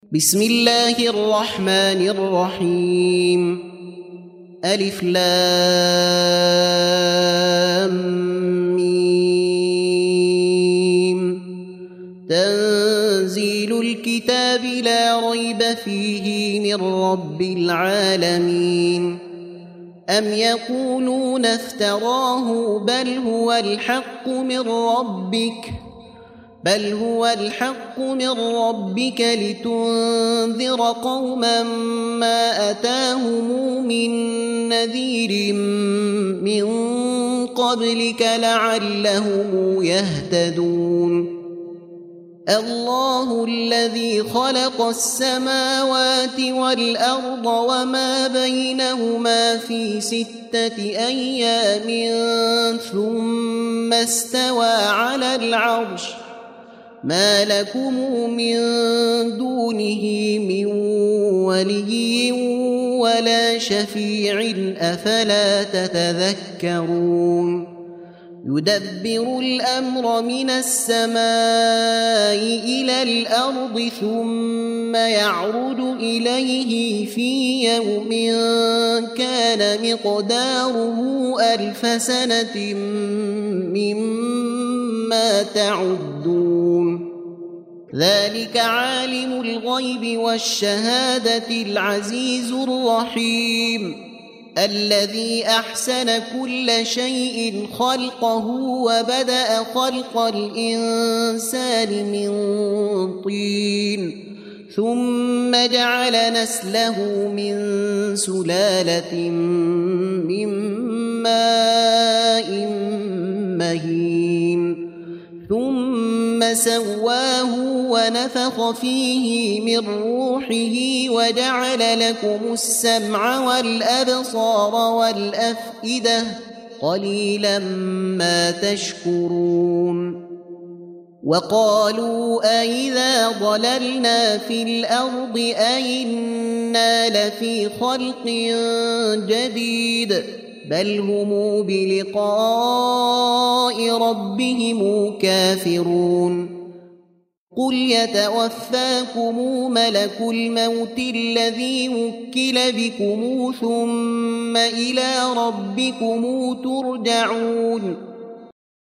بسم الله الرحمن الرحيم ألف لام ميم تنزيل الكتاب لا ريب فيه من رب العالمين أم يقولون افتراه بل هو الحق من ربك لتنذر قوما ما أتاهم من نذير من قبلك لعلهم يهتدون الله الذي خلق السماوات والأرض وما بينهما في 6 أيام ثم استوى على العرش ما لكم من دونه من ولي ولا شفيع أفلا تتذكرون يدبر الأمر من السماء إلى الأرض ثم يعرج إليه في يوم كان مقداره 1000 سنة مما تعدون ذلك عالم الغيب والشهادة العزيز الرحيم الذي أحسن كل شيء خلقه وبدأ خلق الإنسان من طين ثم جعل نسله من سلالة من ماء مهين ثم سواه ونفخ فيه من روحه وجعل لكم السمع والأبصار والأفئدة قليلا ما تشكرون وقالوا أئذا ضللنا في الأرض أئنا لفي خلق جديد بل هم بلقاء ربهم كافرون قل يتوفاكم ملك الموت الذي وكل بكم ثم إلى ربكم ترجعون